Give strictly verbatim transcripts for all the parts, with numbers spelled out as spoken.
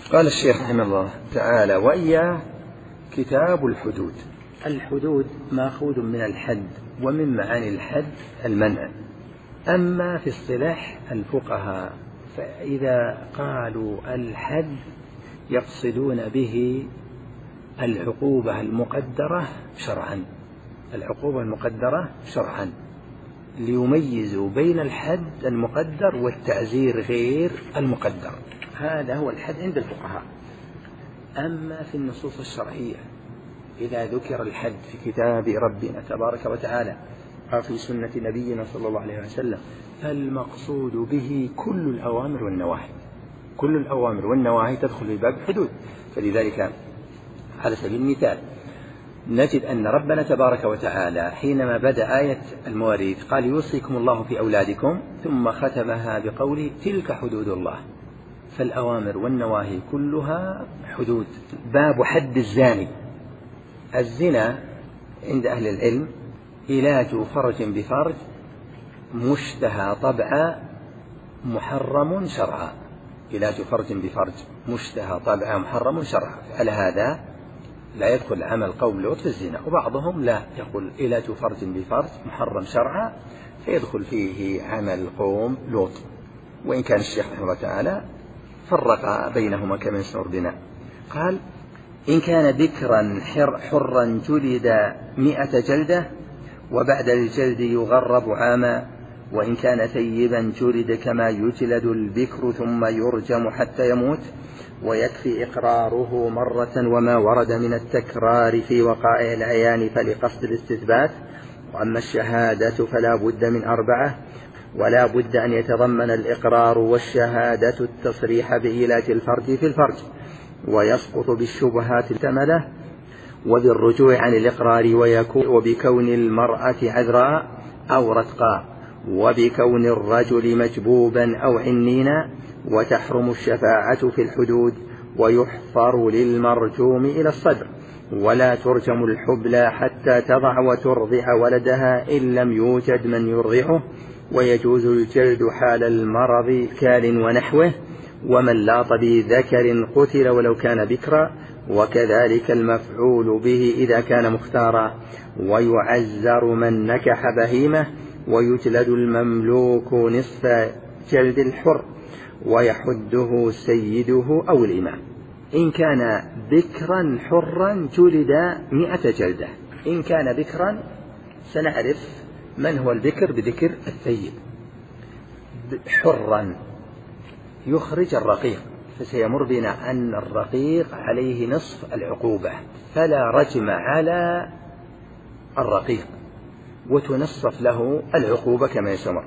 قال الشيخ رحمه الله تعالى: وإياه كتاب الحدود. الحدود مأخوذ من الحد، ومن معاني الحد المنع. أما في اصطلاح الفقهاء فإذا قالوا الحد يقصدون به العقوبة المقدرة شرعا، العقوبة المقدرة شرعا، ليميزوا بين الحد المقدر والتعزير غير المقدر. هذا هو الحد عند الفقهاء. أما في النصوص الشرعية إذا ذكر الحد في كتاب ربنا تبارك وتعالى أو في سنة نبينا صلى الله عليه وسلم فالمقصود به كل الأوامر والنواهي، كل الأوامر والنواهي تدخل في باب الحدود. فلذلك على سبيل المثال نجد أن ربنا تبارك وتعالى حينما بدأ آية المواريث قال: يوصيكم الله في أولادكم، ثم ختمها بقوله: تلك حدود الله. فالأوامر والنواهي كلها حدود. باب حد الزاني: الزنا عند أهل العلم إيلات فرج بفرج مشتهى طبعا محرم شرعا، إيلات فرج بفرج مشتهى طبعا محرم شرعا. على هذا لا يدخل عمل قوم لوط في الزنا. وبعضهم لا يقول إيلات فرج بفرج محرم شرعا فيدخل فيه عمل قوم لوط، وإن كان الشيخ رحمه الله تعالى فرق بينهما كما يشعر بنا. قال: إن كان ذكرا حرا جلد مئة جلدة وبعد الجلد يغرب عاما، وإن كان ثيبا جلد كما يجلد البكر ثم يرجم حتى يموت، ويكفي إقراره مرة وما ورد من التكرار في وقائع العيان فلقصد الاستثبات. وأما الشهادة فلا بد من أربعة، ولا بد أن يتضمن الإقرار والشهادة التصريح بإيلات الفرج في الفرج، ويسقط بالشبهات التملة وبالرجوع عن الإقرار، وبكون المرأة عذراء أو رتقاء، وبكون الرجل مجبوبا أو عنينا. وتحرم الشفاعة في الحدود، ويحفر للمرجوم إلى الصدر، ولا ترجم الحبلى حتى تضع وترضع ولدها إن لم يوجد من يرضعه. ويجوز الجلد حال المرض كال ونحوه، ومن لاط بذكر قتل ولو كان بكرا، وكذلك المفعول به إذا كان مختارا. ويعزر من نكح بهيمة، ويجلد المملوك نصف جلد الحر، ويحده سيده أو الإمام. إن كان بكرا حرا جلد مئة جلدة. إن كان بكرا سنعرف من هو البكر بذكر الثيب. حرا يخرج الرقيق، فسيمر بنا أن الرقيق عليه نصف العقوبة، فلا رجم على الرقيق وتنصف له العقوبة كما يسمر.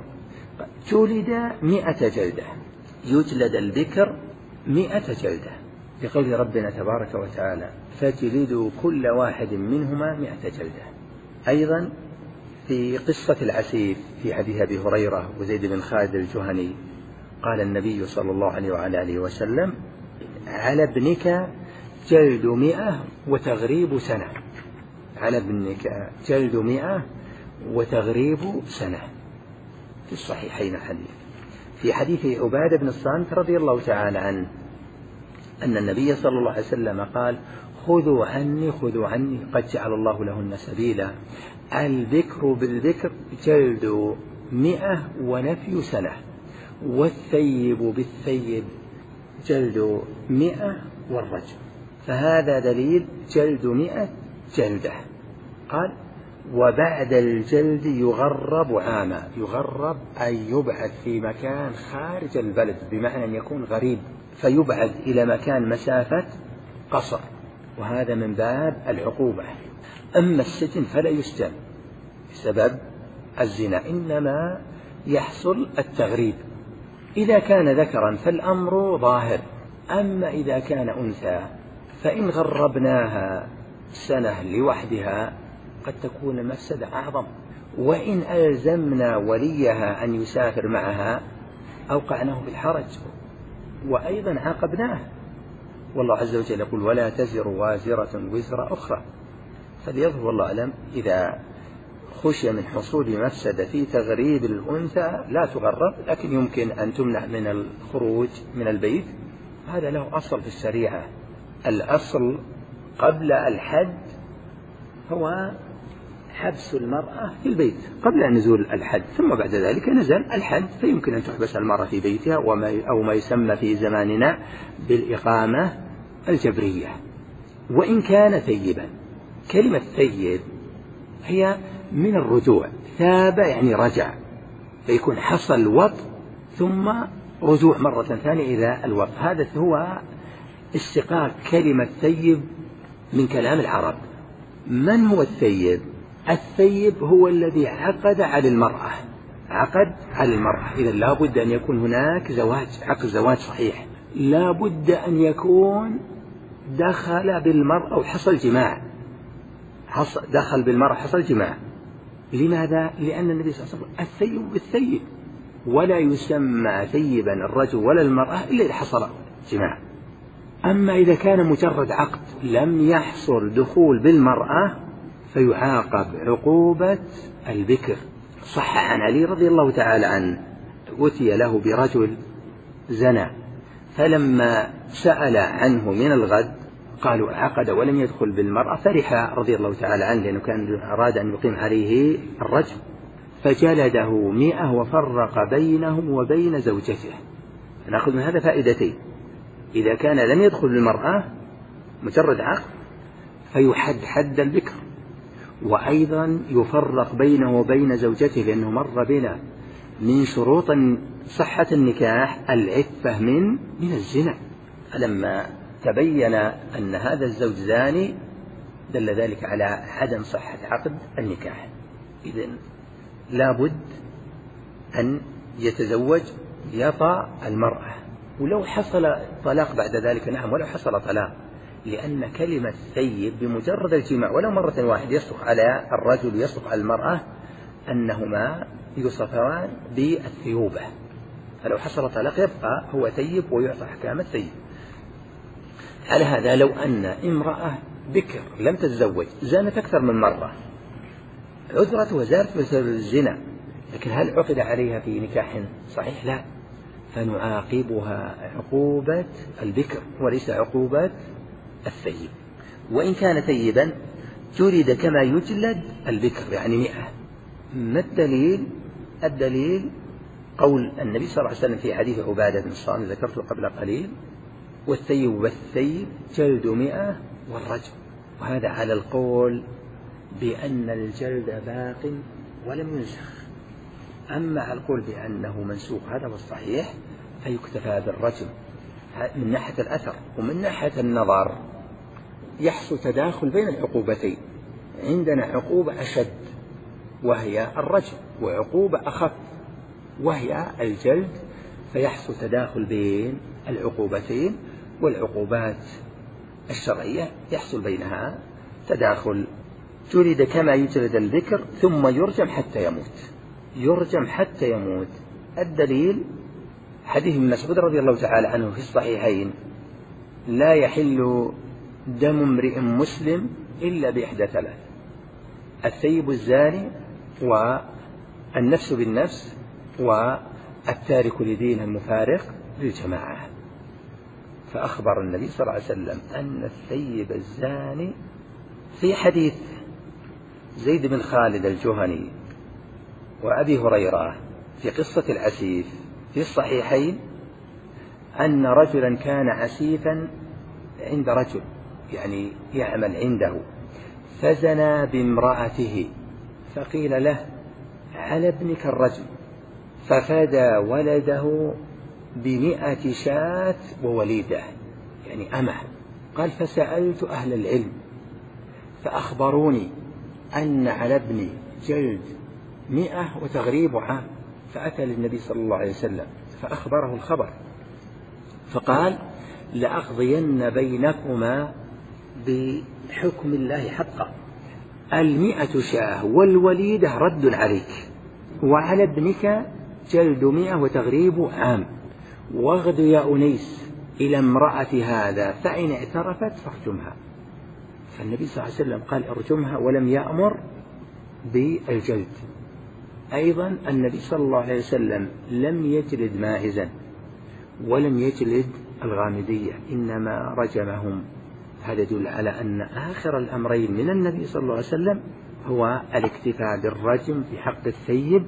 جلد مئة جلدة، يجلد البكر مئة جلدة، بقول ربنا تبارك وتعالى: فجلدوا كل واحد منهما مئة جلدة. أيضا في قصة العسيف في حديث أبي هريرة وزيد بن خالد الجهني قال النبي صلى الله عليه وعلى آله وسلم: على ابنك جلد مئة وتغريب سنة. على ابنك جلد مئة وتغريب سنة. في الصحيحين حديث. في حديث عبادة بن الصامت رضي الله تعالى عنه أن النبي صلى الله عليه وسلم قال: خذوا عني خذوا عني قد جعل الله لهن سبيلا. البكر بالبكر جلد مئة ونفي سنة، والثيب بالثيب جلد مئة والرجم. فهذا دليل جلد مئة جلدة. قال: وبعد الجلد يغرب عاما. يغرب أي يبعد في مكان خارج البلد، بمعنى أن يكون غريب فيبعد إلى مكان مسافة قصر، وهذا من باب العقوبة. أما السجن فلا يسجن بسبب الزنا، إنما يحصل التغريب. إذا كان ذكرا فالأمر ظاهر، أما إذا كان أنثى فإن غربناها سنة لوحدها قد تكون المفسدة أعظم، وإن ألزمنا وليها أن يسافر معها أوقعناه في الحرج وأيضا عاقبناه. والله عز وجل يقول: ولا تزر وازرة وزر أخرى. فليظهر والله أعلم إذا خشي من حصول مفسدة في تغريب الأنثى لا تغرب، لكن يمكن أن تمنع من الخروج من البيت هذا له أصل في الشريعة. الأصل قبل الحد هو حبس المرأة في البيت قبل نزول الحد، ثم بعد ذلك نزل الحد فيمكن أن تحبس المرأة في بيتها أو ما يسمى في زماننا بالإقامة الجبرية. وإن كان ثيبا، كلمة ثيب هي من الرجوع، ثاب يعني رجع، فيكون حصل وطء ثم رجوع مرة ثانية إلى الوطء. هذا هو اشتقاق كلمة ثيب من كلام العرب. من هو الثيب؟ الثيب هو الذي عقد على المرأة، عقد على المرأة. إذا لا بد أن يكون هناك زواج، عقد زواج صحيح، لا بد أن يكون دخل بالمرأة وحصل جماع، دخل بالمرأة حصل جماع. لماذا؟ لأن النبي صلى الله عليه وسلم الثيب بالثيب، ولا يسمى ثيبا الرجل ولا المرأة إلا إذا حصل جماع. أما إذا كان مجرد عقد لم يحصل دخول بالمرأة فيعاقب عقوبة البكر. صح عن علي رضي الله تعالى عنه أتي له برجل زنى، فلما سأل عنه من الغد قالوا عقد ولم يدخل بالمرأة، فرح رضي الله تعالى عنه لأنه كان أراد أن يقيم عليه الرجم، فجلده مئة وفرق بينهم وبين زوجته. نأخذ من هذا فائدتين: إذا كان لم يدخل بالمرأة مجرد عقد فيحد حد البكر، وأيضا يفرق بينه وبين زوجته، لأنه مر بنا من شروط صحة النكاح العفة من من الزنا. فلما تبين أن هذا الزوج زاني دل ذلك على عدم صحة عقد النكاح. إذن لا بد أن يتزوج يطأ المرأة، ولو حصل طلاق بعد ذلك نعم، ولو حصل طلاق، لأن كلمة ثيب بمجرد الجماع ولو مرة واحدة يصدق على الرجل يصدق على المرأة أنهما يوصفان بالثيوبة، فلو حصل طلاق يبقى هو ثيب ويعطى أحكام الثيب. على هذا لو أن امرأة بكر لم تتزوج زانت أكثر من مرة، عذرت وزارت بسبب الزنا، لكن هل عقد عليها في نكاح صحيح؟ لا، فنعاقبها عقوبة البكر وليس عقوبة الثيب. وإن كان ثيبا جلد كما يجلد البكر، يعني مئة. ما الدليل؟ الدليل قول النبي صلى الله عليه وسلم في حديث عبادة بن الصامت ذكرته قبل قليل: والثيب بالثيب جلد مئة والرجم. وهذا على القول بأن الجلد باق ولم ينسخ. أما على القول بأنه منسوخ هذا هو الصحيح، فيكتفى بالرجم من ناحية الأثر. ومن ناحية النظر يحصل تداخل بين العقوبتين، عندنا عقوبة أشد وهي الرجم، وعقوبة أخف وهي الجلد، فيحصل تداخل بين العقوبتين، والعقوبات الشرعية يحصل بينها تداخل. جلد كما يجلد البكر ثم يرجم حتى يموت، يرجم حتى يموت. الدليل حديث ابن مسعود رضي الله تعالى عنه في الصحيحين: لا يحل دم امرئ مسلم إلا بإحدى ثلاث: الثيب الزاني، والنفس بالنفس، والتارك لدين المفارق للجماعة. فأخبر النبي صلى الله عليه وسلم أن الثيب الزاني في حديث زيد بن خالد الجهني وأبي هريرة في قصة العسيف في الصحيحين أن رجلا كان عسيفا عند رجل، يعني يعمل عنده، فزنى بامرأته، فقيل له: على ابنك الرجم، ففدى ولده بمئة شاة ووليدة، يعني أمه. قال: فسألت أهل العلم فأخبروني أن على ابني جلد مئة وتغريب عام، فأتى للنبي صلى الله عليه وسلم فأخبره الخبر، فقال: لأقضين بينكما بحكم الله حقا، المئة شاه والوليدة رد عليك، وعلى ابنك جلد مئة وتغريب عام، واغد يا أنيس إلى امرأة هذا فإن اعترفت فارجمها. فالنبي صلى الله عليه وسلم قال: ارجمها، ولم يأمر بالجلد. أيضا النبي صلى الله عليه وسلم لم يجلد ماعزا ولم يجلد الغامدية إنما رجمهم. هذا يدل على أن آخر الأمرين من النبي صلى الله عليه وسلم هو الاكتفاء بالرجم في حق الثيب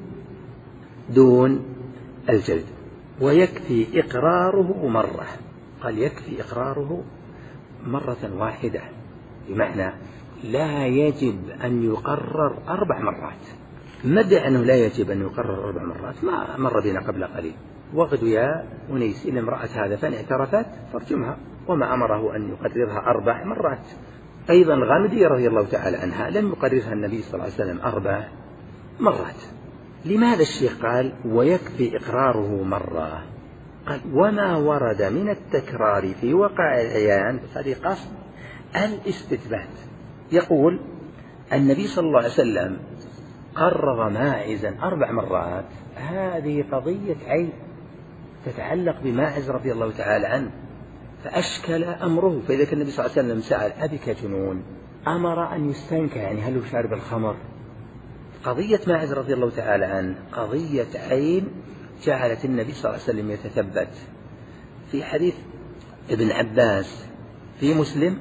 دون الجلد، ويكفي إقراره مرة. قال يكفي إقراره مرة واحدة، بمعنى لا يجب أن يقرر أربع مرات. مدى أنه لا يجب أن يقرر أربع مرات ما مر بنا قبل قليل. وقد يا أنيس إن امرأة هذا فإن اعترفت فارجمها، وما أمره أن يقررها أربع مرات. أيضا الغامدية رضي الله تعالى عنها لم يقررها النبي صلى الله عليه وسلم أربع مرات. لماذا الشيخ قال ويكفي إقراره مرة؟ قال وما ورد من التكرار في وقع العيان هذه قصد الاستثبات. يقول النبي صلى الله عليه وسلم قرر ماعزا أربع مرات، هذه قضية عين تتعلق بماعز رضي الله تعالى عنه، فأشكل أمره. فإذا كان النبي صلى الله عليه وسلم سأل أبك جنون، أمر أن يستنكى، يعني هل هو شارب الخمر؟ قضية ماعز رضي الله تعالى عنه قضية عين جعلت النبي صلى الله عليه وسلم يتثبت. في حديث ابن عباس في مسلم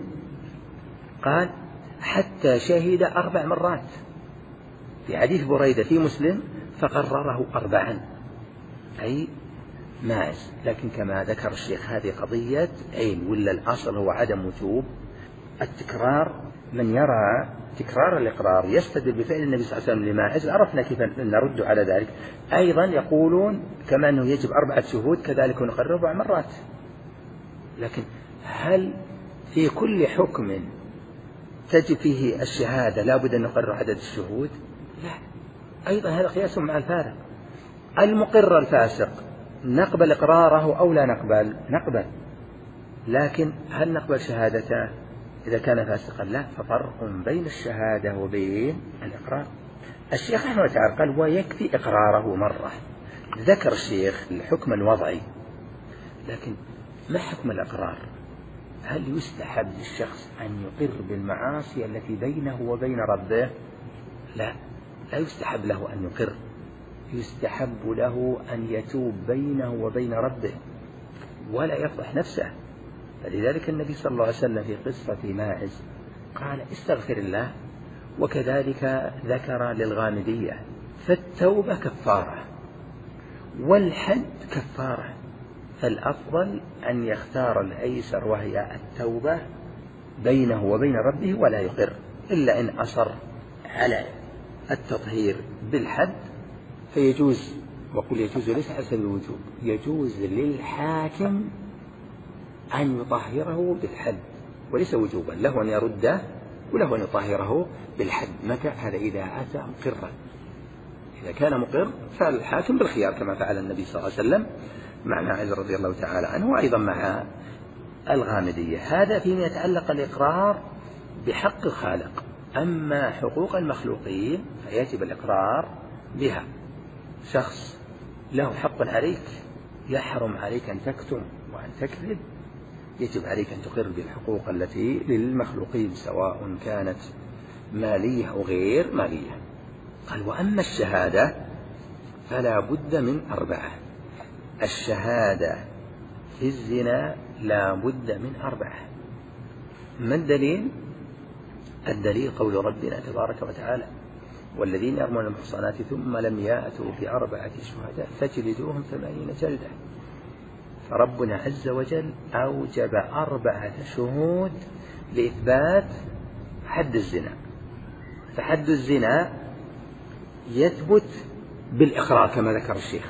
قال حتى شهد أربع مرات. في حديث بريدة في مسلم فقرره أربعا، أي ماعز. لكن كما ذكر الشيخ هذه قضية عين، ولا الأصل هو عدم وجوب التكرار. من يرى تكرار الإقرار يستدل بفعل النبي صلى الله عليه وسلم لماعز، عرفنا كيف نرد على ذلك. أيضا يقولون كما أنه يجب أربعة شهود كذلك نقرر أربع مرات. لكن هل في كل حكم تجب فيه الشهادة لا بد أن نقرر عدد الشهود؟ لا. أيضا هذا قياس مع الفارق. المقر الفاسق نقبل إقراره أو لا نقبل؟ نقبل، لكن هل نقبل شهادته إذا كان فاسقا؟ لا. ففرق بين الشهادة وبين الإقرار. الشيخ رحمه الله تعالى قال ويكفي إقراره مرة. ذكر الشيخ الحكم الوضعي، لكن ما حكم الإقرار؟ هل يستحب للشخص أن يقر بالمعاصي التي بينه وبين ربه؟ لا، لا يستحب له أن يقر، يستحب له أن يتوب بينه وبين ربه ولا يفضح نفسه. فلذلك النبي صلى الله عليه وسلم في قصة ماعز قال استغفر الله، وكذلك ذكر للغامدية. فالتوبة كفارة والحد كفارة، فالأفضل أن يختار الأيسر وهي التوبة بينه وبين ربه ولا يقر، إلا إن أصر على التطهير بالحد فيجوز. وقل يجوز ليس على سبيل الوجوب، يجوز للحاكم أن يطهره بالحد وليس وجوبا، له أن يرده وله أن يطهره بالحد. متى؟ هذا إذا أتى مقرا. إذا كان مقر فالحاكم بالخيار كما فعل النبي صلى الله عليه وسلم مع ماعز رضي الله تعالى عنه، وأيضا مع الغامدية. هذا فيما يتعلق الإقرار بحق الخالق. أما حقوق المخلوقين فيجب الإقرار بها. شخص له حق عليك يحرم عليك أن تكتم وأن تكذب، يجب عليك أن تقر بالحقوق التي للمخلوقين سواء كانت مالية أو غير مالية. قال وأما الشهادة فلا بد من أربعة. الشهادة في الزنا لا بد من أربعة. ما الدليل؟ الدليل قول ربنا تبارك وتعالى والذين يرمون المحصنات ثم لم يأتوا بأربعة شهداء فاجلدوهم ثمانين جلدة. فربنا عز وجل أوجب أربعة شهود لإثبات حد الزنا. فحد الزنا يثبت بالإقرار كما ذكر الشيخ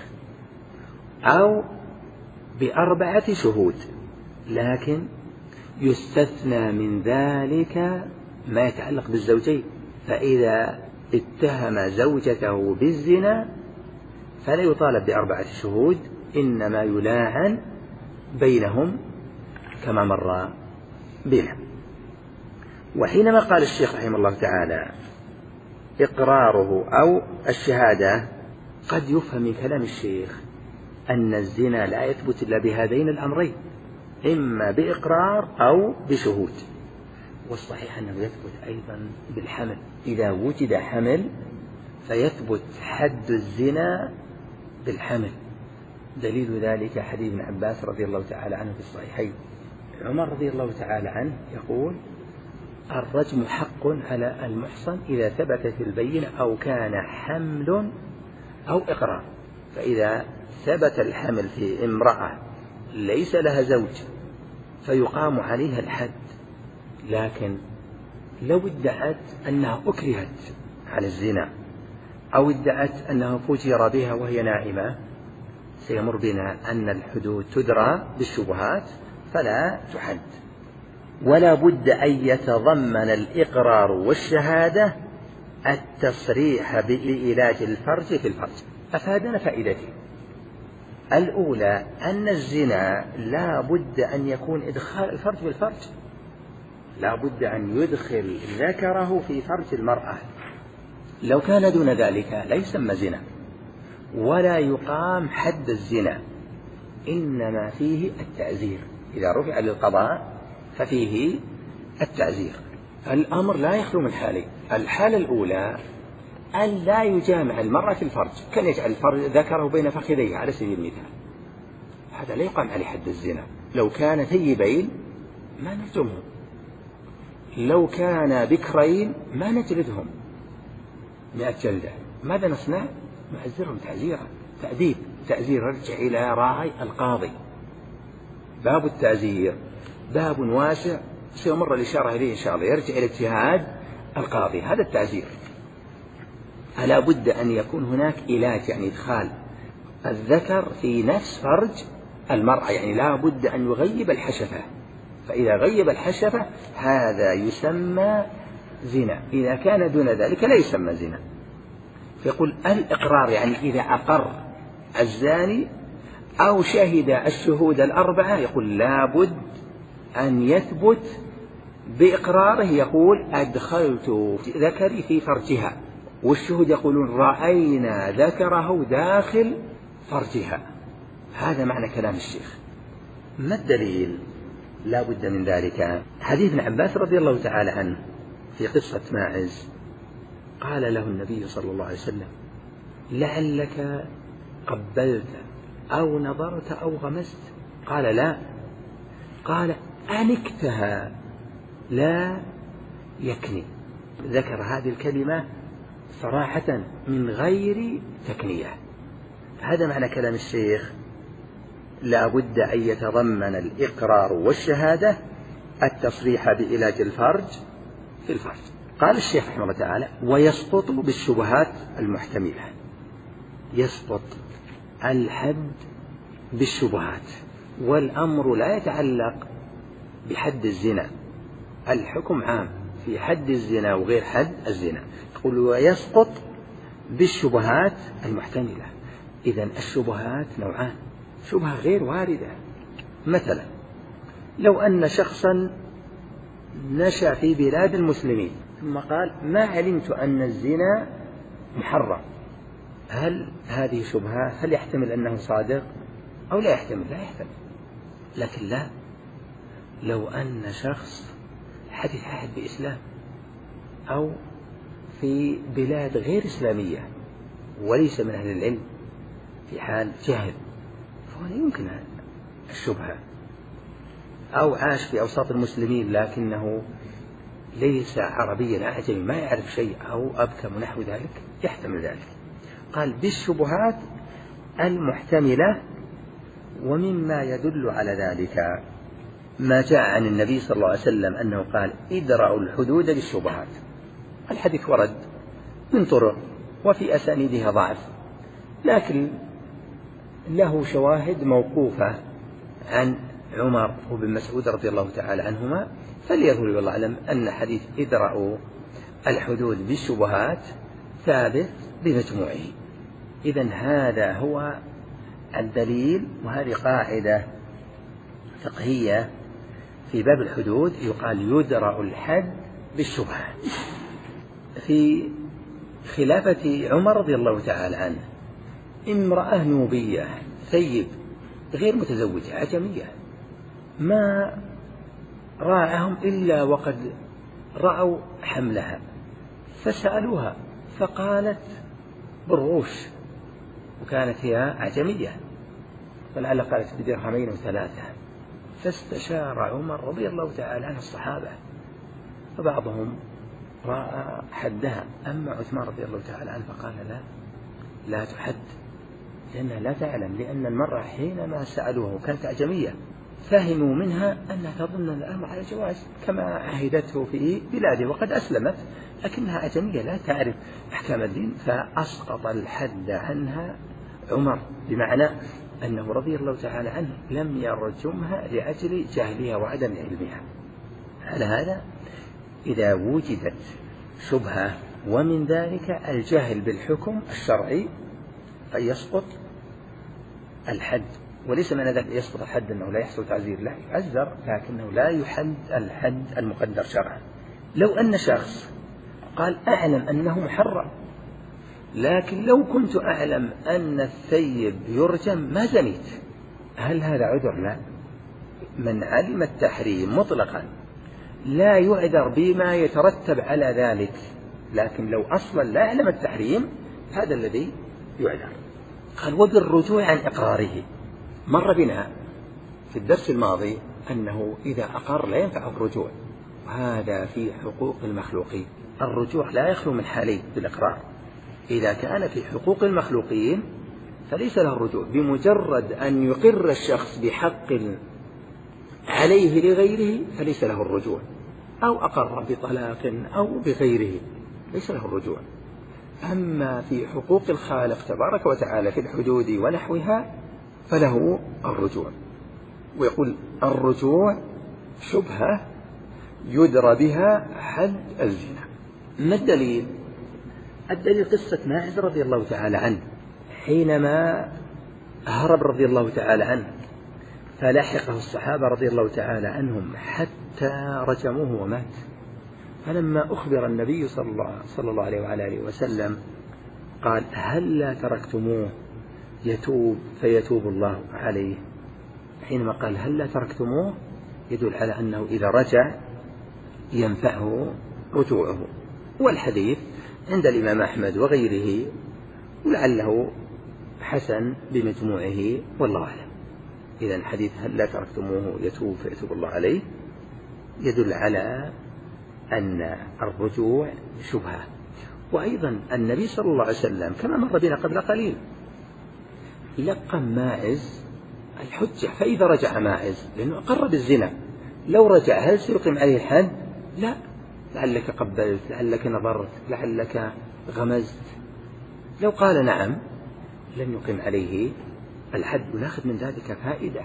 أو بأربعة شهود، لكن يستثنى من ذلك ما يتعلق بالزوجين. فإذا اتهم زوجته بالزنا فلا يطالب بأربعة شهود، إنما يلاعن بينهم كما مر بنا. وحينما قال الشيخ رحمه الله تعالى إقراره أو الشهادة قد يفهم من كلام الشيخ أن الزنا لا يثبت إلا بهذين الأمرين، إما بإقرار أو بشهود. والصحيح أنه يثبت أيضا بالحمل. إذا وجد حمل فيثبت حد الزنا بالحمل. دليل ذلك حديث ابن عباس رضي الله تعالى عنه في الصحيحين. عمر رضي الله تعالى عنه يقول: الرجم حق على المحصن إذا ثبتت البينة أو كان حمل أو إقرار. فإذا ثبت الحمل في امرأة ليس لها زوج فيقام عليها الحد، لكن لو ادعت أنها أكرهت على الزنا أو ادعت أنها فجر بها وهي نائمة سيمر بنا أن الحدود تدرى بالشبهات فلا تحد. ولا بد أن يتضمن الإقرار والشهادة التصريح بإيلاج الفرج في الفرج. أفادنا فائدتين: الأولى أن الزنا لا بد أن يكون إدخال الفرج بالفرج، لا بد أن يدخل ذكره في فرج المرأة، لو كان دون ذلك لا يسمى زنا ولا يقام حد الزنا، إنما فيه التعزير. إذا رفع للقضاء ففيه التعزير. الأمر لا يخلو من حالين: الحالة الأولى أن لا يجامع المرأة في الفرج، كان يجعل الفرج ذكره بين فخذيه على سبيل المثال، هذا لا يقام عليه حد الزنا. لو كان ثيبين ما نرجمهم، لو كان بكرين ما نجلدهم مئة جلدة. ماذا نصنع؟ نعزرهم تعزيرا، تأديب، تعزير يرجع إلى راعي القاضي. باب التعزير باب واسع سيمر الإشارة إليه إن شاء الله، يرجع إلى اجتهاد القاضي، هذا التعزير. فلا بد أن يكون هناك علاج، يعني إدخال الذكر في نفس فرج المرأة، يعني لا بد أن يغيب الحشفة، فإذا غيب الحشفة هذا يسمى زنا، إذا كان دون ذلك لا يسمى زنا. فيقول الإقرار يعني إذا أقر الزاني أو شهد الشهود الأربعة، يقول لا بد أن يثبت بإقراره، يقول أدخلت ذكري في فرجها، والشهود يقولون رأينا ذكره داخل فرجها. هذا معنى كلام الشيخ. ما الدليل؟ لا بد من ذلك. حديث ابن عباس رضي الله تعالى عنه في قصة ماعز، قال له النبي صلى الله عليه وسلم: لعلك قبلت أو نظرت أو غمست؟ قال: لا. قال: أنكتها لا يكني. ذكر هذه الكلمة صراحة من غير تكنية. هذا معنى كلام الشيخ: لا بد أن يتضمن الإقرار والشهادة التصريح بإيلاج الفرج في الفرج. قال الشيخ رحمه الله تعالى: ويسقط بالشبهات المحتملة. يسقط الحد بالشبهات، والأمر لا يتعلق بحد الزنا، الحكم عام في حد الزنا وغير حد الزنا. يقول: ويسقط بالشبهات المحتملة. إذن الشبهات نوعان: شبهة غير واردة، مثلا لو أن شخصا نشأ في بلاد المسلمين ثم قال: ما علمت أن الزنا محرم، هل هذه شبهة؟ هل يحتمل أنه صادق أو لا يحتمل؟ لا يحتمل. لكن لا، لو أن شخص حدث عهد بإسلام أو في بلاد غير إسلامية وليس من أهل العلم في حال جهل فهنا يمكن الشبهة، أو عاش في أوساط المسلمين لكنه ليس عربيا أعجمي ما يعرف شيء أو أبكم ونحو ذلك، يحتمل ذلك. قال: بالشبهات المحتملة. ومما يدل على ذلك ما جاء عن النبي صلى الله عليه وسلم أنه قال: ادرأوا الحدود بالشبهات. الحديث ورد من طرق وفي أسانيدها ضعف، لكن له شواهد موقوفة عن عمر وابن مسعود رضي الله تعالى عنهما، فليظهر والله أعلم أن حديث ادرأوا الحدود بالشبهات ثابت بمجموعه. إذن هذا هو الدليل، وهذه قاعدة فقهية في باب الحدود، يقال: يدرأ الحد بالشبهات. في خلافة عمر رضي الله تعالى عنه امرأة نوبية ثيب غير متزوجة عجمية، ما راعهم إلا وقد رأوا حملها فسألوها فقالت بالروش، وكانت هي عجمية، فلعل قالت بدرهمين وثلاثة. فاستشار عمر رضي الله تعالى عنه الصحابة، فبعضهم رأى حدها، أما عثمان رضي الله تعالى عنه فقال لا لا تحد، لأنها لا تعلم، لأن المرأة حينما سألوه كانت أعجمية، فهموا منها أنها تظن الأمر على جواز كما عهدته في بلاده وقد أسلمت، لكنها أعجمية لا تعرف أحكام الدين، فأسقط الحد عنها عمر، بمعنى أنه رضي الله تعالى عنه لم يرجمها لأجل جهلها وعدم علمها. على هذا إذا وجدت شبهة ومن ذلك الجهل بالحكم الشرعي فيسقط الحد، وليس معنى ذلك يسقط الحد أنه لا يحصل تعزير، لا يعزر، لكنه لا يحد الحد المقدر شرعا. لو أن شخص قال أعلم أنه محرم، لكن لو كنت أعلم أن الثيب يرجم ما زنيت، هل هذا عذر؟ لا. من علم التحريم مطلقا لا يعذر بما يترتب على ذلك، لكن لو أصلا لا يعلم التحريم هذا الذي يعذر. قال وبالرجوع عن إقراره، مر بنا في الدرس الماضي أنه إذا أقر لا ينفع الرجوع، وهذا في حقوق المخلوقين. الرجوع لا يخلو من حالين بالإقرار، إذا كان في حقوق المخلوقين فليس له الرجوع، بمجرد أن يقر الشخص بحق عليه لغيره فليس له الرجوع، أو أقر بطلاق أو بغيره ليس له الرجوع. أما في حقوق الخالق تبارك وتعالى في الحدود ونحوها فله الرجوع. ويقول الرجوع شبهة يدرى بها حد الزنا. ما الدليل؟ الدليل قصة ماعز رضي الله تعالى عنه حينما هرب رضي الله تعالى عنه، فلحقه الصحابة رضي الله تعالى عنهم حتى رجموه ومات. فلما أخبر النبي صلى الله, صلى الله عليه وعلى آله وسلم قال هل لا تركتموه يتوب فيتوب الله عليه؟ حينما قال هل لا تركتموه يدل على أنه إذا رجع ينفعه رجوعه. والحديث عند الإمام أحمد وغيره، ولعله حسن بمجموعه والله أعلم. إذا الحديث هل لا تركتموه يتوب فيتوب الله عليه يدل على أن الرجوع شبهة. وأيضا النبي صلى الله عليه وسلم كما مر بنا قبل قليل لقى ماعز الحجة، فإذا رجع ماعز لأنه أقر بالزنا، لو رجع هل سيقيم عليه الحد؟ لا، لعلك قبلت، لعلك نظرت، لعلك غمزت. لو قال نعم لم يقيم عليه الحد. وناخذ من ذلك فائدة،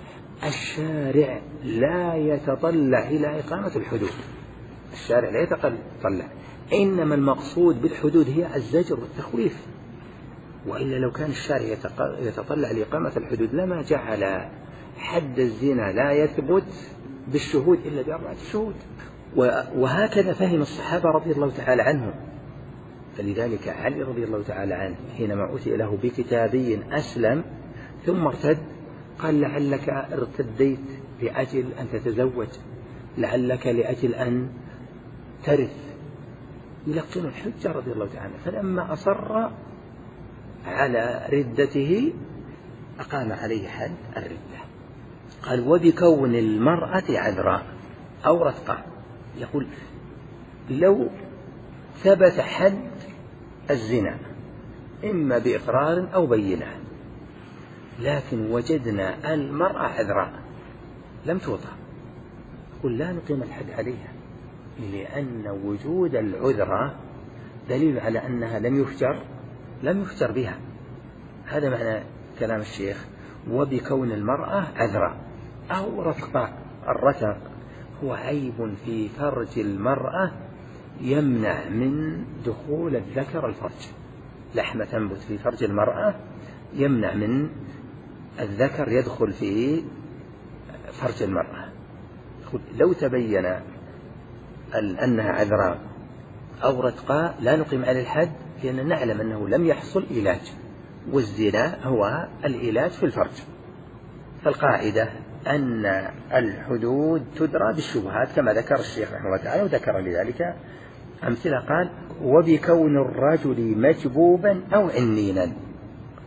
الشارع لا يتطلع إلى إقامة الحدود، الشارع لا يتطلع، إنما المقصود بالحدود هي الزجر والتخويف. وإلا لو كان الشارع يتطلع لإقامة الحدود لما جعل حد الزنا لا يثبت بالشهود إلا بأربعة شهود. وهكذا فهم الصحابة رضي الله تعالى عنهم. فلذلك علي رضي الله تعالى عنه حينما أتي له بكتابي أسلم ثم ارتد قال لعلك ارتديت لأجل أن تتزوج، لعلك لأجل أن ترث، يلقن الحجة رضي الله تعالى. فلما أصر على ردته أقام عليه حد الردة. قال وبكون المرأة عذراء أو رتقاء، يقول لو ثبت حد الزنا إما بإقرار أو بينة، لكن وجدنا المرأة عذراء لم توطأ، قل لا نقيم الحد عليها، لأن وجود العذرة دليل على أنها لم يفجر لم يفجر بها. هذا معنى كلام الشيخ وبكون المرأة عذراء أو رتقاء. الرتق هو عيب في فرج المرأة يمنع من دخول الذكر الفرج، لحمة تنبت في فرج المرأة يمنع من الذكر يدخل في فرج المرأة. لو تبين أنها عذراء أو رتقاء لا نقيم على الحد، لأننا نعلم أنه لم يحصل علاج، والزنا هو العلاج في الفرج. فالقاعدة أن الحدود تدرى بالشبهات كما ذكر الشيخ رحمه الله تعالى، وذكر لذلك أمثلة. قال وبكون الرجل مجبوبا أو عنينا،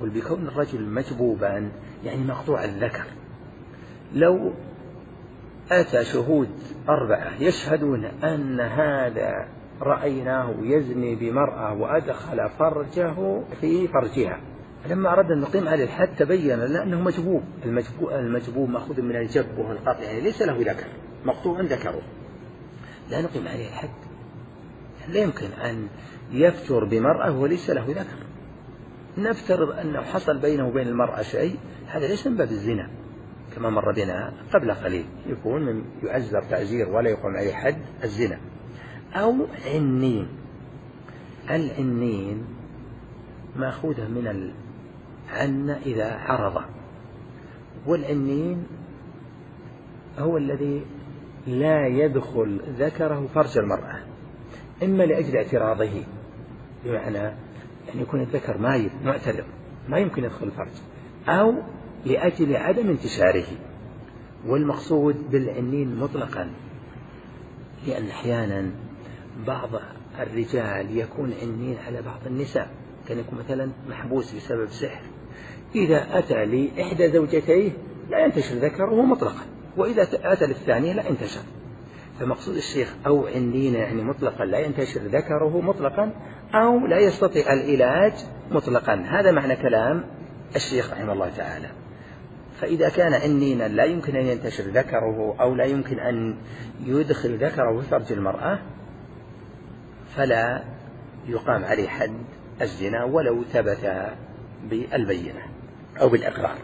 يقول بكون الرجل مجبوبا يعني مقطوع الذكر، لو أتى شهود أربعة يشهدون أن هذا رأيناه يزني بمرأة وأدخل فرجه في فرجها، لما أردنا أن نقيم عليه الحد تبين لنا أنه مجبوب. المجبوب, المجبوب مأخوذ من الجب وهو القطع، يعني ليس له ذكر، مقطوع ذكره، لا نقيم عليه الحد. لا يمكن أن يفتر بمرأة وليس له ذكر. نفترض أنه حصل بينه وبين المرأة شيء، هذا ليس من باب الزنا كما مر بنا قبل قليل، يكون من يعزر تعزير ولا يقوم عليه حد الزنا. أو عنين، العنين مأخوذة من العن إذا عرض، والعنين هو الذي لا يدخل ذكره فرج المرأة، إما لأجل اعتراضه، بمعنى أن يكون الذكر مايل معترض ما يمكن يدخل الفرج، أو لأجل عدم انتشاره. والمقصود بالعنين مطلقا، لأن أحيانا بعض الرجال يكون عنين على بعض النساء، كان يكون مثلا محبوس بسبب سحر، إذا أتى لإحدى زوجتيه لا ينتشر ذكره مطلقا، وإذا أتى للثانية لا ينتشر. فمقصود الشيخ أو عنين يعني مطلقا لا ينتشر ذكره مطلقا، أو لا يستطيع العلاج مطلقا. هذا معنى كلام الشيخ رحمه الله تعالى. فإذا كان عنينا لا يمكن أن ينتشر ذكره أو لا يمكن أن يدخل ذكره في فرج المرأة، فلا يقام عليه حد الزنا ولو ثبت بالبينة أو بالإقرار.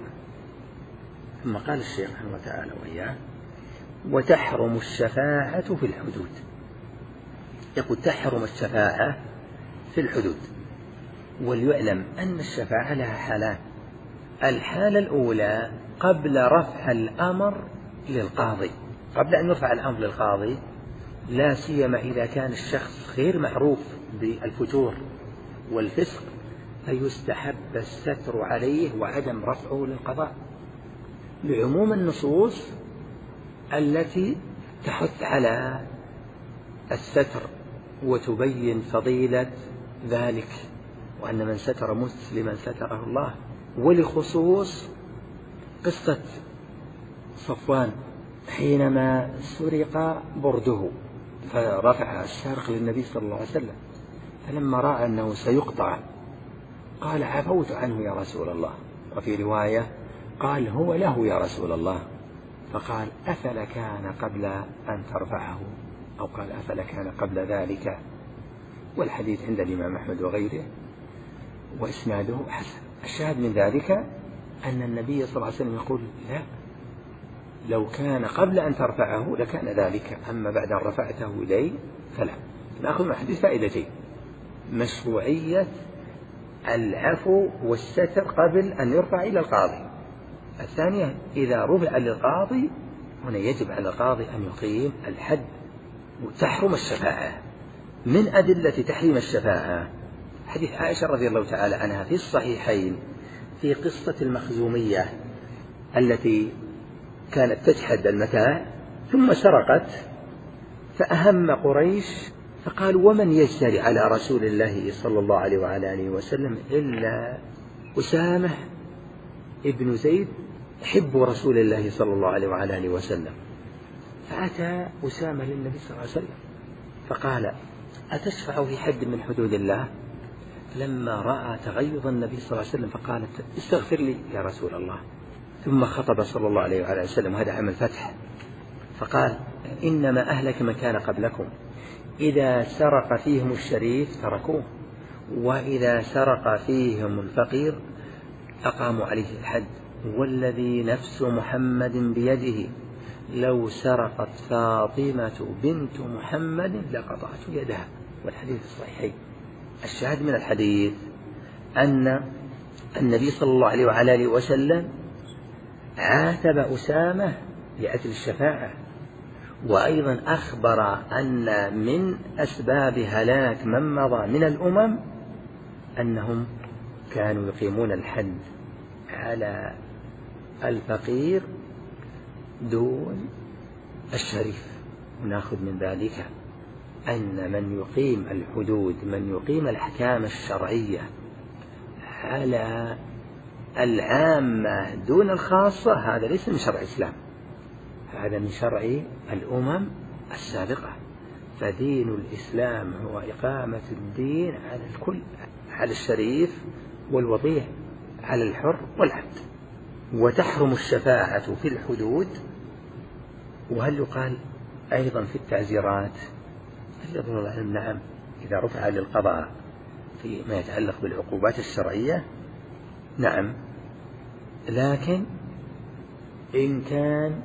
ثم قال الشيخ رحمه الله تعالى وإياه: وتحرم الشفاعة في الحدود. يقول تحرم الشفاعة في الحدود. وليعلم أن الشفاعة لها حالان: الحالة الأولى قبل رفع الأمر للقاضي، قبل أن يرفع الأمر للقاضي، لا سيما إذا كان الشخص غير معروف بالفجور والفسق، فيستحب الستر عليه وعدم رفعه للقضاء، لعموم النصوص التي تحث على الستر وتبين فضيلة ذلك، وأن من ستر مسلما ستره الله. ولخصوص قصة صفوان حينما سرق برده فرفع السارق للنبي صلى الله عليه وسلم، فلما رأى أنه سيقطع قال: عفوت عنه يا رسول الله. وفي رواية قال: هو له يا رسول الله. فقال: أفلا كان قبل أن ترفعه، أو قال: أفلا كان قبل ذلك. والحديث عند الإمام أحمد وغيره وإسناده حسن. الشاهد من ذلك أن النبي صلى الله عليه وسلم يقول: لا، لو كان قبل أن ترفعه لكان ذلك، أما بعد أن رفعته إليه فلا. نأخذ من الحديث فائدتين: مشروعية العفو والستر قبل أن يرفع إلى القاضي. الثانية: إذا رفع للقاضي هنا يجب على القاضي أن يقيم الحد وتحرم الشفاعة. من أدلة تحريم الشفاعة حديث عائشة رضي الله تعالى عنها في الصحيحين في قصة المخزومية التي كانت تجحد المتاع ثم سرقت، فأهم قريش فقالوا: ومن يجتري على رسول الله صلى الله عليه وعلى آله وسلم إلا أسامة ابن زيد حب رسول الله صلى الله عليه وعلى آله وسلم. فأتى أسامة للنبي صلى الله عليه وسلم فقال: أتشفع في حد من حدود الله؟ لما رأى تغيظ النبي صلى الله عليه وسلم فقالت: استغفر لي يا رسول الله. ثم خطب صلى الله عليه وعلى وسلم، هذا عام الفتح، فقال: إنما أهلك من كان قبلكم، إذا سرق فيهم الشريف تركوه، وإذا سرق فيهم الفقير أقاموا عليه الحد، والذي نفس محمد بيده لو سرقت فاطمة بنت محمد لقطعت يدها. والحديث الصحيحين. الشاهد من الحديث أن النبي صلى الله عليه وعلى آله وسلم عاتب أسامة لأجل الشفاعة، وأيضا أخبر أن من أسباب هلاك من مضى من الأمم أنهم كانوا يقيمون الحد على الفقير دون الشريف. ونأخذ من ذلك أن من يقيم الحدود، من يقيم الأحكام الشرعية على العامة دون الخاصة هذا ليس من شرع الإسلام، هذا من شرع الأمم السابقة. فدين الإسلام هو إقامة الدين على الكل، على الشريف والوضيع، على الحر والعبد. وتحرم الشفاعة في الحدود. وهل يقال أيضا في التعزيرات؟ يظن العلم نعم، إذا رفع للقضاء فيما يتعلق بالعقوبات الشرعية نعم، لكن إن كان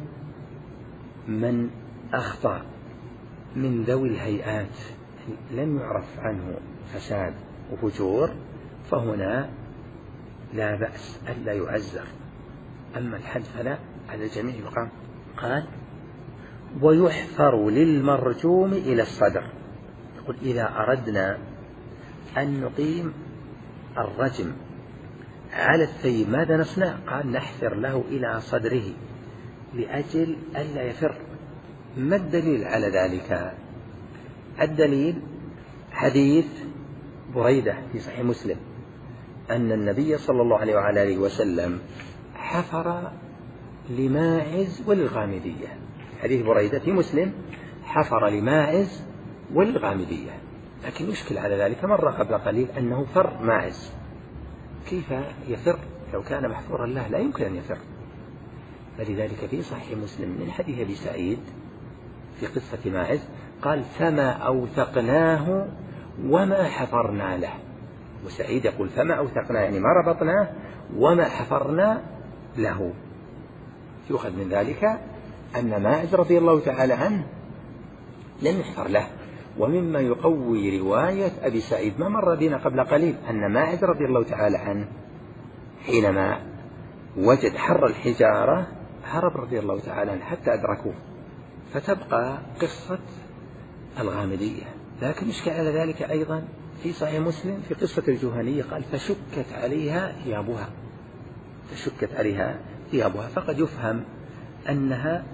من أخطأ من ذوي الهيئات لم يعرف عنه فساد وفجور فهنا لا بأس ألا يعزر. أما الحد فلا، على الجميع يقام. قال ويحفر للمرجوم إلى الصدر. يقول إذا أردنا أن نقيم الرجم على الثيب ماذا نصنع؟ قال نحفر له إلى صدره لأجل ألا يفر. ما الدليل على ذلك؟ الدليل حديث بريدة في صحيح مسلم أن النبي صلى الله عليه وعلى آله وسلم حفر لماعز وللغامدية. حديث بريدة في مسلم حفر لماعز وللغامدية، لكن يشكل على ذلك مرة قبل قليل أنه فر ماعز، كيف يفر؟ لو كان محفورا له لا يمكن أن يفر. فلذلك في صحيح مسلم من حديث أبي سعيد في قصة ماعز قال فما أوثقناه وما حفرنا له. وسعيد يقول فما أوثقناه يعني ما ربطناه وما حفرنا له. يؤخذ من ذلك أن ماعز رضي الله تعالى عنه لم يحفر له. ومما يقوي رواية أبي سعيد ما مر بنا قبل قليل أن ماعز رضي الله تعالى عنه حينما وجد حر الحجارة هرب رضي الله تعالى عنه حتى أدركوه. فتبقى قصة الغامدية. لكن يشكل على ذلك أيضا في صحيح مسلم في قصة الجهنية قال فشكت عليها ثيابها، فشكت عليها ثيابها، فقد يفهم أنها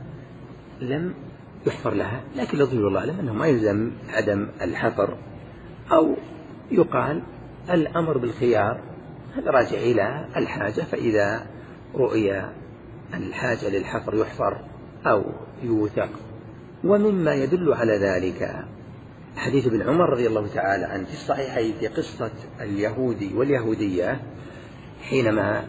لم يحفر لها، لكن لطيف الله أعلم أنه ما يلزم عدم الحفر، أو يقال الأمر بالخيار هذا راجع إلى الحاجة، فإذا رؤي الحاجة للحفر يحفر أو يوثق. ومما يدل على ذلك حديث ابن عمر رضي الله تعالى عنه في الصحيحين في قصة اليهودي واليهودية حينما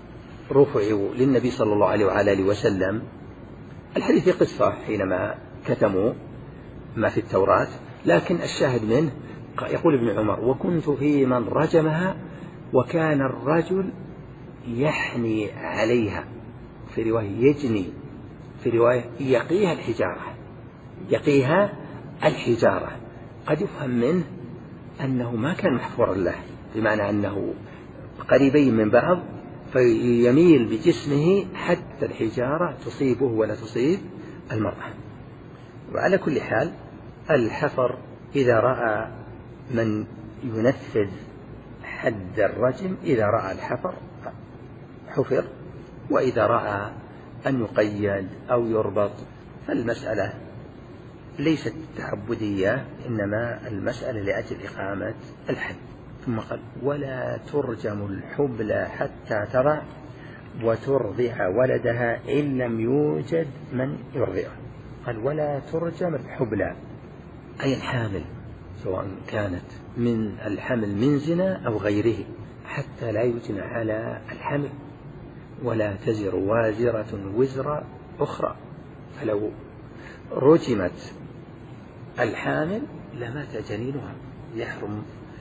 رفعوا للنبي صلى الله عليه وعلى آله وسلم. الحديث في قصة حينما كتموا ما في التوراة، لكن الشاهد منه يقول ابن عمر وكنت في من رجمها وكان الرجل يحني عليها، في رواية يجني، في رواية يقيها الحجارة، يقيها الحجارة. قد يفهم منه أنه ما كان محفورا له، بمعنى أنه قريبين من بعض فيميل بجسمه حتى الحجارة تصيبه ولا تصيب المرأة. وعلى كل حال الحفر إذا رأى من ينفذ حد الرجم، إذا رأى الحفر حفر، وإذا رأى أن يقيد أو يربط فالمسألة ليست تعبدية، إنما المسألة لأجل إقامة الحد. ثم قال ولا ترجم الحبلى حتى ترى وترضع ولدها إن لم يوجد من يرضعه. قال ولا ترجم الحبلى أي الحامل، سواء كانت من الحمل من زنا أو غيره، حتى لا يجنى على الحمل. ولا تزر وازرة وزر أخرى، فلو رجمت الحامل لمات جنينها، يحرم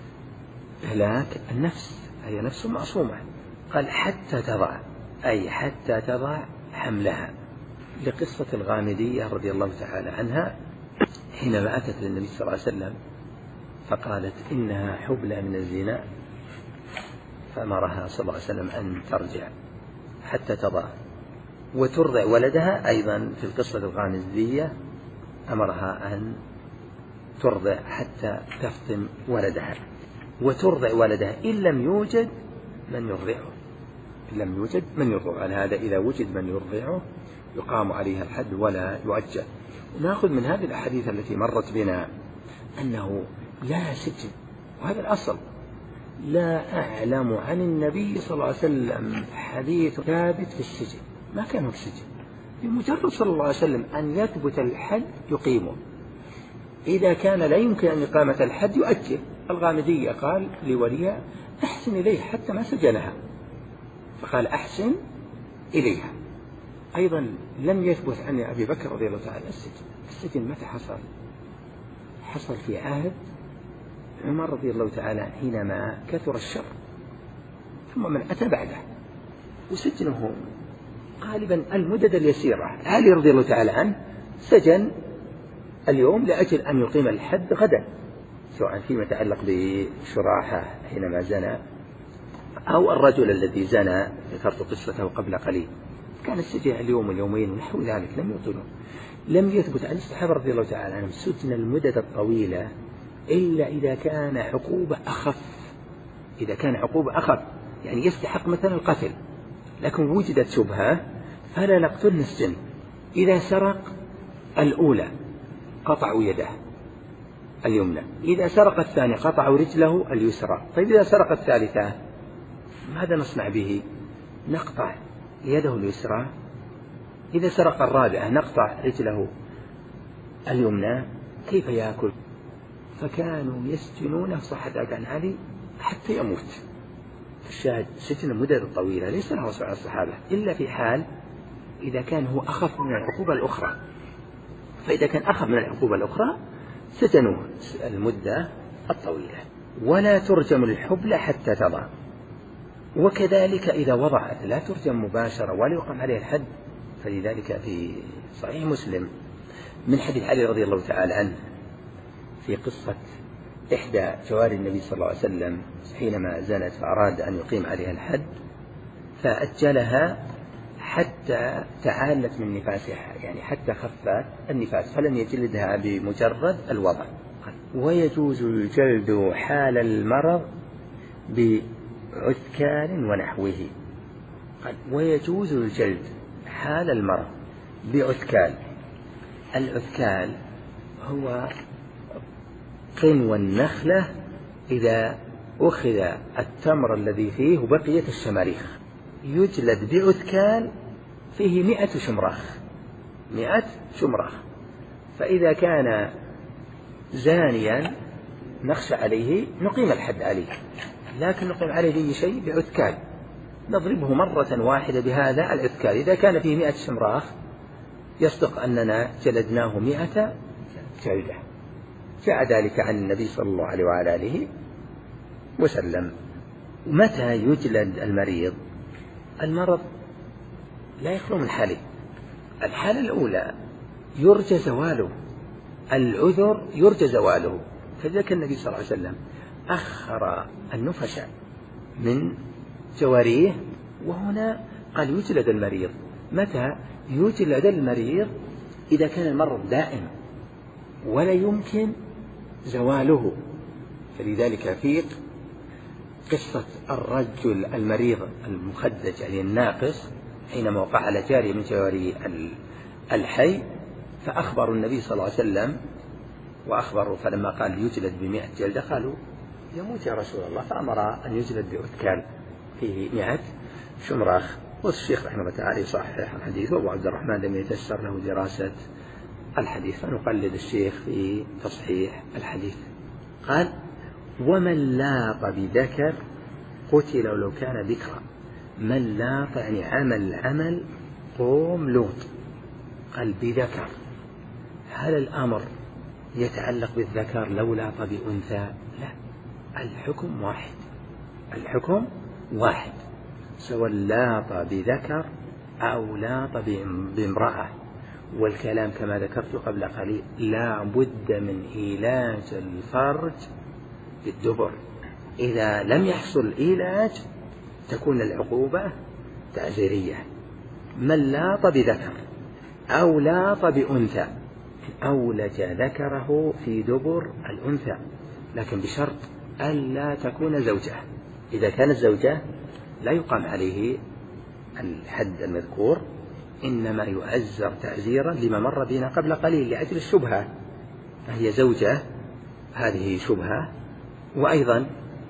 إهلاك النفس، هي نفس معصومة. قال حتى تضع أي حتى تضع حملها. لقصة الغامدية رضي الله تعالى عنها حينما أتت للنبي صلى الله عليه وسلم فقالت إنها حبلى من الزنا، فأمرها صلى الله عليه وسلم أن ترجع حتى تضع وترضع ولدها. أيضا في القصة الغامدية أمرها أن ترضع حتى تفطم ولدها وترضع ولدها إن لم يوجد من يرضعه، إن لم يوجد من يرضعه. على هذا إذا وجد من يرضعه يقام عليها الحد ولا يؤجل. نأخذ من هذه الأحاديث التي مرت بنا أنه لا سجن، وهذا الأصل، لا أعلم عن النبي صلى الله عليه وسلم حديث ثابت في السجن، ما كان في السجن، بمجرد صلى الله عليه وسلم أن يثبت الحد يقيمه، إذا كان لا يمكن أن إقامة الحد يؤجل. الغامدية قال لوليها أحسن إليه حتى ما سجنها، فقال أحسن إليها. أيضا لم يثبت عن أبي بكر رضي الله تعالى السجن. السجن متى حصل؟ حصل في عهد عمر رضي الله تعالى حينما كثر الشر، ثم من أتى بعده، وسجنه غالبا المدد اليسيرة. علي رضي الله تعالى عنه سجن اليوم لأجل أن يقيم الحد غدا، سواء فيما يتعلق بشراحة حينما زنى، أو الرجل الذي زنى ذكرت قصته قبل قليل، كان السجن اليوم واليومين ونحو ذلك لم يطلوا. لم يثبت عن الصحابة رضي الله تعالى عنهم سجن المدد الطويلة إلا إذا كان عقوبة أخف، إذا كان عقوبة أخف يعني يستحق مثلا القتل، لكن وجدت شبهة فلا نقتل نسجن. إذا سرق الأولى قطعوا يده اليمنى، إذا سرق الثانية قطعوا رجله اليسرى. طيب إذا سرق الثالثة ماذا نصنع به؟ نقطع يده اليسرى. إذا سرق الرابعة نقطع رجله اليمنى. كيف يأكل؟ فكانوا يسجنونه صح عن علي حتى يموت. الشاهد سجن المدة الطويلة ليس له وصف على الصحابة إلا في حال إذا كان هو أخف من العقوبة الأخرى، فإذا كان أخف من العقوبة الأخرى سجنوه المدة الطويلة. ولا ترجم الحبلى حتى تضع، وكذلك إذا وضعت لا ترجم مباشرة ولا يقام عليها الحد. فلذلك في صحيح مسلم من حديث علي رضي الله تعالى عنه في قصة إحدى جواري النبي صلى الله عليه وسلم حينما زنت فأراد أن يقيم عليها الحد، فأجلها حتى تعالت من نفاسها، يعني حتى خف النفاس، فلم يجلدها بمجرد الوضع. ويجوز الجلد حال المرض بعثكان ونحوه. ويجوز الجلد حال المرض بعثكان. العثكان هو قنو النخلة إذا أخذ التمر الذي فيه وبقية الشماريخ، يجلد بعثكان فيه مئة شمراخ، مئة شمراخ. فإذا كان زانيا نخشى عليه نقيم الحد عليه، لكن نقيم عليه أي شيء بعثكان، نضربه مرة واحدة بهذا العثكان. إذا كان فيه مئة شمراخ يصدق أننا جلدناه مئة جلدة. جاء ذلك عن النبي صلى الله عليه وعلى آله وسلم. متى يجلد المريض؟ المرض لا يخلو من حالين. الحالة الأولى يرجى زواله، العذر يرجى زواله، فذلك النبي صلى الله عليه وسلم أخر النفش من جواريه، وهنا قال يجلد المريض. متى يجلد المريض؟ إذا كان المرض دائم ولا يمكن زواله. فلذلك في قصة الرجل المريض المخدج يعني الناقص حينما وقع على جارية من جواري الحي، فأخبروا النبي صلى الله عليه وسلم وأخبروا، فلما قال يجلد بمئة جلدة قالوا يموت يا رسول الله، فأمر أن يجلد بعثكان فيه مئة شمراخ. والشيخ رحمه الله تعالى يصحح الحديث، وأبو عبد الرحمن لم يتيسر له دراسة الحديث فنقلد الشيخ في تصحيح الحديث. قال ومن لاط بذكر قتل لو كان ذكرا. من لاط يعني عمل عمل قوم لوط. قال بذكر، هل الأمر يتعلق بالذكر لو لاط بأنثى؟ لا، الحكم واحد، الحكم واحد سواء لاط بذكر أو لاط بامرأة. والكلام كما ذكرت قبل قليل لا بد من إيلاج الفرج بالدبر. إذا لم يحصل إيلاج تكون العقوبة تعزيرية. من لاط بذكر أو لاط بأنثى أولج ذكره في دبر الأنثى، لكن بشرط ألا تكون زوجة. إذا كانت زوجة لا يقام عليه الحد المذكور، إنما يؤزر تعزيرا لما مر بنا قبل قليل لأجل الشبهة، فهي زوجة هذه شبهة. وأيضا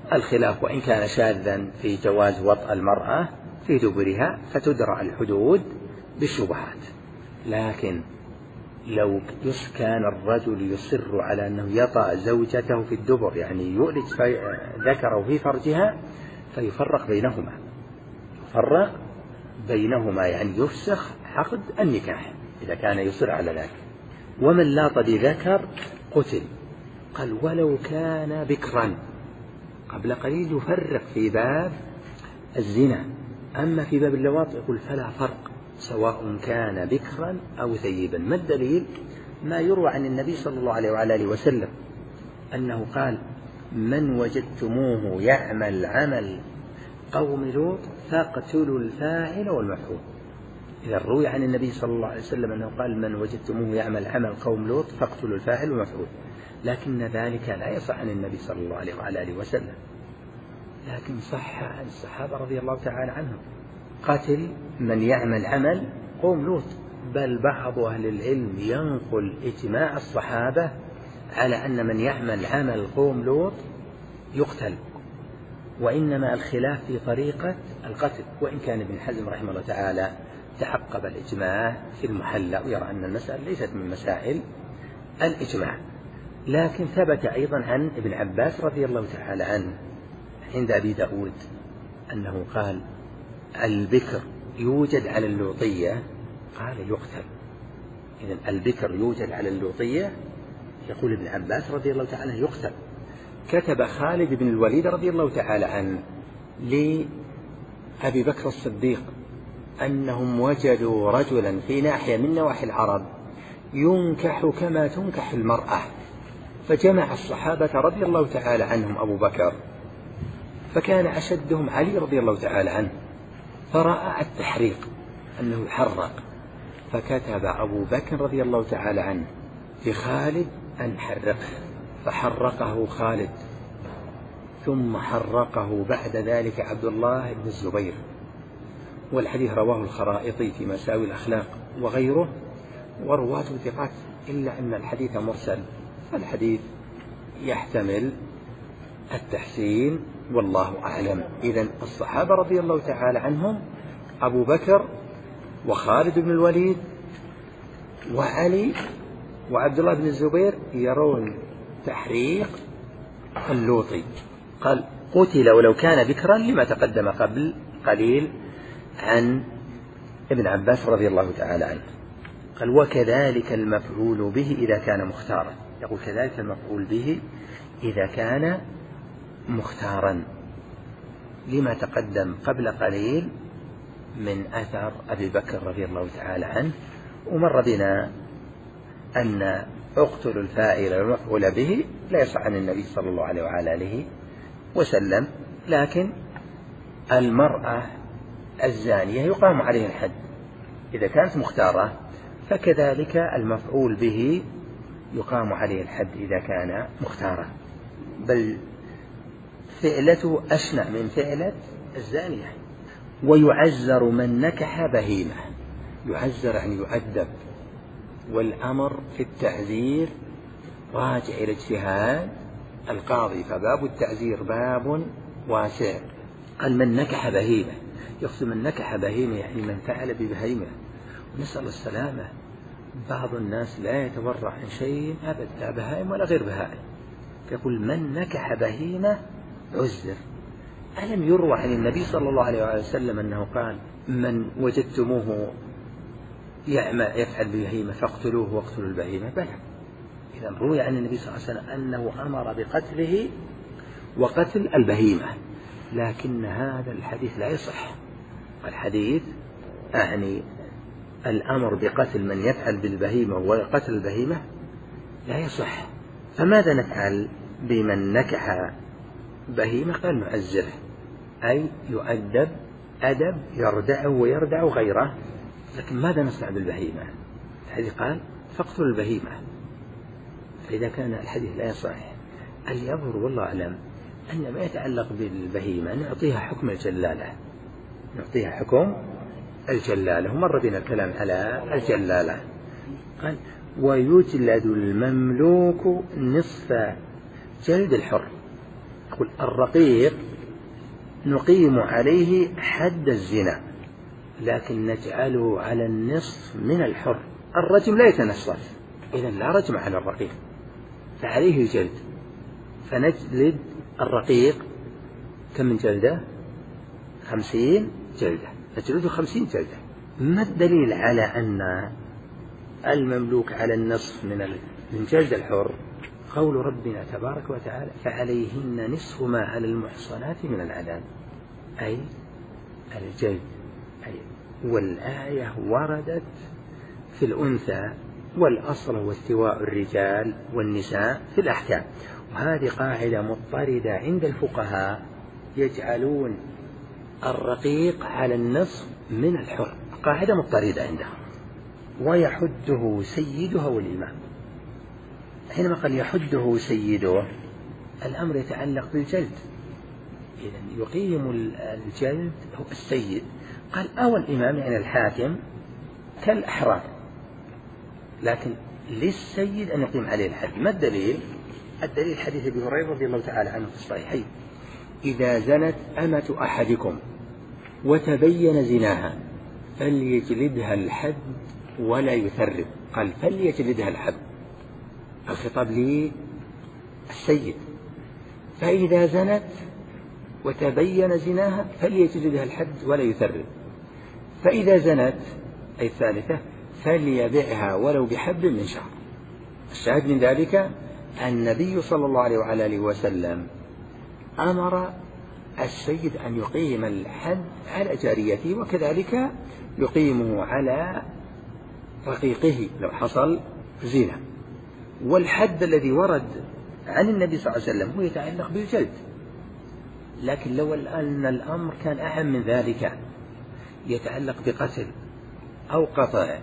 الخلاف وإن كان شاذا في جواز وطأ المرأة في دبرها فتدرع الحدود بالشبهات. لكن لو كان الرجل يصر على أنه يطأ زوجته في الدبر، يعني يؤلج ذكره في فرجها، فيفرق بينهما يفرق بينهما يعني يفسخ عقد النكاح إذا كان يصر على ذلك. ومن لاط بذكر قتل. قال ولو كان بكرا. قبل قليل يفرق في باب الزنا، أما في باب اللواط يقول فلا فرق سواء كان بكرا أو ثيبا. ما الدليل؟ ما يروى عن النبي صلى الله عليه وعلى آله وسلم أنه قال من وجدتموه يعمل عمل قوم لوط فاقتلوا الفاعل والمفعول. إذا روي عن النبي صلى الله عليه وسلم أنه قال من وجدتموه يعمل عمل قوم لوط فاقتلوا الفاعل والمفعول، لكن ذلك لا يصح عن النبي صلى الله عليه وعلى آله وسلم، لكن صح عن الصحابة رضي الله تعالى عنهم قتل من يعمل عمل قوم لوط. بل بعض أهل العلم ينقل إجماع الصحابة على أن من يعمل عمل قوم لوط يقتل، وإنما الخلاف في طريقة القتل. وإن كان ابن حزم رحمه الله تعالى تعقب الإجماع في المحلى ويرى أن المسألة ليست من مسائل الإجماع. لكن ثبت أيضا عن ابن عباس رضي الله تعالى عنه عند أبي داود أنه قال البكر يوجد على اللوطية، قال يقتل. إذن البكر يوجد على اللوطية، يقول ابن عباس رضي الله تعالى عنه يقتل. كتب خالد بن الوليد رضي الله تعالى عنه لأبي بكر الصديق أنهم وجدوا رجلا في ناحية من نواحي العرب ينكح كما تنكح المرأة، فجمع الصحابة رضي الله تعالى عنهم أبو بكر، فكان أشدهم علي رضي الله تعالى عنه، فرأى التحريق أنه يحرق، فكتب أبو بكر رضي الله تعالى عنه لخالد أن حرقه، فحرقه خالد، ثم حرقه بعد ذلك عبد الله بن الزبير. والحديث رواه الخرائطي في مساوي الأخلاق وغيره، ورواته ثقات، إلا أن الحديث مرسل، فالحديث يحتمل التحسين والله أعلم. إذن الصحابة رضي الله تعالى عنهم أبو بكر وخالد بن الوليد وعلي وعبد الله بن الزبير يرون تحريق اللوطي. قال قتل ولو كان بكرا لما تقدم قبل قليل عن ابن عباس رضي الله تعالى عنه. قال وكذلك المفعول به إذا كان مختارا. يقول كذلك المفعول به إذا كان مختارا لما تقدم قبل قليل من أثر أبي بكر رضي الله تعالى عنه. ومر بنا أن اقتلوا الفاعل والمفعول به لا يصح عن النبي صلى الله عليه وعلى آله وسلم، لكن المرأة الزانية يقام عليها الحد إذا كانت مختارة، فكذلك المفعول به يقام عليه الحد إذا كان مختارا، بل فعلته أشنع من فعلة الزانية. ويعزر من نكح بهيمة. يعزر يعني يؤدب، والأمر في التعزير راجع إلى اجتهاد القاضي، فباب التعزير باب واسع. قال من نكح بهيمة، يقصد من نكح بهيمة يعني من فعل ببهيمة، ونسأل السلامة. بعض الناس لا يتورع عن شيء أبدا، لا بهائم ولا غير بهائم، يقول من نكح بهيمة عزر. ألم يروى عن النبي صلى الله عليه وسلم أنه قال من وجدتموه يفعل ببهيمة فاقتلوه واقتلوا البهيمة؟ بلى. إذا روي عن النبي صلى الله عليه وسلم أنه أمر بقتله وقتل البهيمة، لكن هذا الحديث لا يصح. الحديث أعني الأمر بقتل من يفعل بالبهيمة وقتل البهيمة لا يصح. فماذا نفعل بمن نكح بهيمة؟ قال نعزره، أي يؤدب أدب يردعه ويردع غيره. لكن ماذا نصنع بالبهيمة؟ الحديث قال فاقتلوا البهيمة. فإذا كان الحديث لا يصح، اليظهر والله أعلم أن ما يتعلق بالبهيمة نعطيها حكم الجلالة، نعطيها حكم الجلالة. ومر بنا الكلام على الجلالة. قال ويجلد المملوك نصف جلد الحر. يقول الرقيق نقيم عليه حد الزنا لكن نجعله على النصف من الحر. الرجم لا يتنصف، إذا لا رجم على الرقيق فعليه الجلد، فنجلد الرقيق كم من جلدة؟ خمسين جلدة، نجلده خمسين جلدة. ما الدليل على أن المملوك على النصف من من جلد الحر؟ قول ربنا تبارك وتعالى فعليهن نصف ما على المحصنات من العذاب، أي الجلد. أي والآية وردت في الأنثى، والأصل هو استواء الرجال والنساء في الأحكام، وهذه قاعدة مضطردة عند الفقهاء، يجعلون الرقيق على النصف من الحر، قاعدة مضطردة عندهم. ويحده سيدها والإمام. حينما قال يحده سيده الأمر يتعلق بالجلد، إذن يقيم الجلد هو السيد. قال أو الإمام يعني الحاكم كالأحرار، لكن للسيد أن يقيم عليه الحد. ما الدليل؟ الدليل حديث أبي هريرة رضي الله تعالى عنه في الصحيحين إذا زنت أمة أحدكم وتبين زناها فليجلدها الحد ولا يثرب. قال فليجلدها الحد، الخطاب للسيد. فإذا زنت وتبين زناها فليجلدها الحد ولا يثرب. فإذا زنت أي الثالثة فليبعها ولو بحب من شعر. الشاهد من ذلك النبي صلى الله عليه وعلى آله وسلم أمر السيد أن يقيم الحد على جاريته، وكذلك يقيمه على رقيقه لو حصل زنا. والحد الذي ورد عن النبي صلى الله عليه وسلم هو يتعلق بالجلد، لكن لو أن الأمر كان أعم من ذلك يتعلق بقتل أو قطع،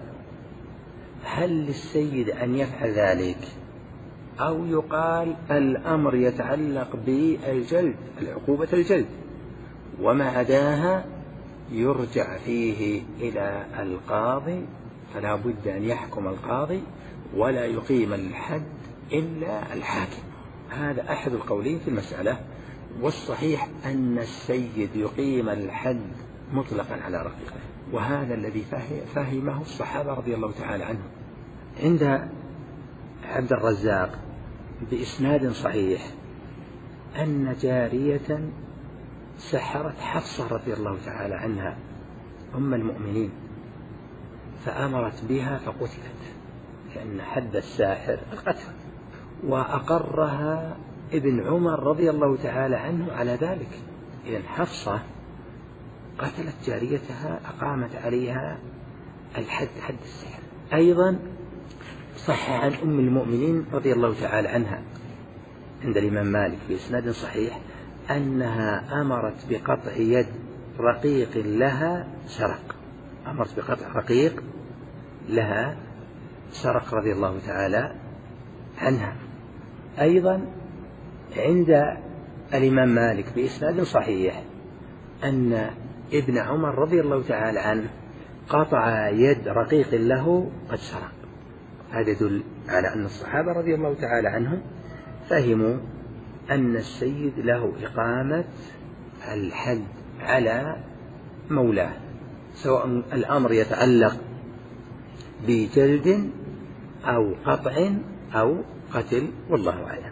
هل للسيد أن يفعل ذلك أو يقال الأمر يتعلق بالجلد، العقوبة الجلد، وما عداها يرجع فيه إلى القاضي، فلا بد أن يحكم القاضي ولا يقيم الحد إلا الحاكم. هذا أحد القولين في المسألة، والصحيح أن السيد يقيم الحد مطلقا على رقيقه، وهذا الذي فهمه الصحابة رضي الله تعالى عنهم. عند عبد الرزاق بإسناد صحيح أن جارية سحرت حفصة رضي الله تعالى عنها أم المؤمنين، فأمرت بها فقتلت، لأن حد الساحر القتل، وأقرها ابن عمر رضي الله تعالى عنه على ذلك. إذن حفصة قتلت جاريتها أقامت عليها الحد، حد السحر. أيضا صح عن أم المؤمنين رضي الله تعالى عنها عند الإمام مالك بإسناد صحيح أنها أمرت بقطع يد رقيق لها سرق، أمرت بقطع رقيق لها سرق رضي الله تعالى عنها. أيضا عند الإمام مالك بإسناد صحيح أن ابن عمر رضي الله تعالى عنه قطع يد رقيق له قد سرق. هذا يدل على أن الصحابة رضي الله تعالى عنهم فهموا أن السيد له إقامة الحد على مولاه، سواء الأمر يتعلق بجلد أو قطع أو قتل، والله أعلم.